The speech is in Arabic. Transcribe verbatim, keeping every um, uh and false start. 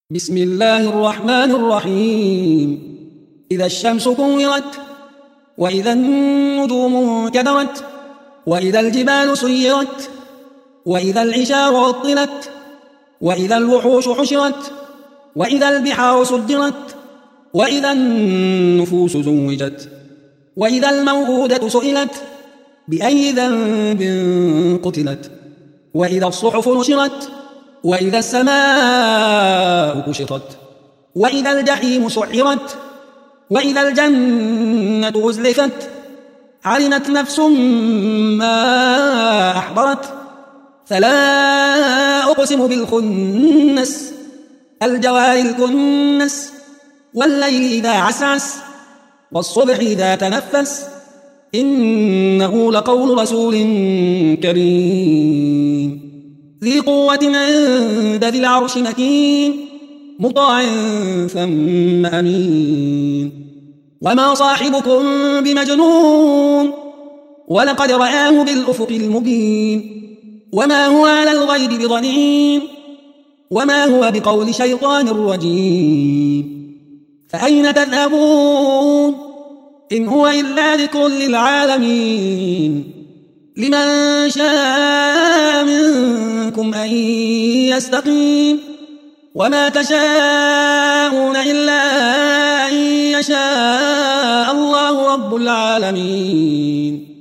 بسم الله الرحمن الرحيم. إذا الشمس كورت، وإذا النجوم انكدرت، وإذا الجبال سيرت، وإذا العشار عطلت، وإذا الوحوش حشرت، وإذا البحار سجرت، وإذا النفوس زوجت، وإذا الموءودة سئلت بأي ذنب قتلت، وإذا الصحف نشرت، وإذا السماء كشطت، وإذا الجحيم سعرت، وإذا الجنة أزلفت، علمت نفس ما أحضرت. فلا أقسم بالخنس، الجوار الكنس، والليل إذا عسعس، والصبح إذا تنفس، إنه لقول رسول كريم ذي قوة عند ذي العرش مكين، مطاع ثم أمين. وما صاحبكم بمجنون، ولقد رآه بالأفق المبين. وما هو على الغيب بضنين، وما هو بقول شيطان رجيم. فأين تذهبون؟ إن هو إلا ذكر للعالمين. لمن شاء منكم أن يستقيم، وما تشاءون إلا أن يشاء الله رب العالمين.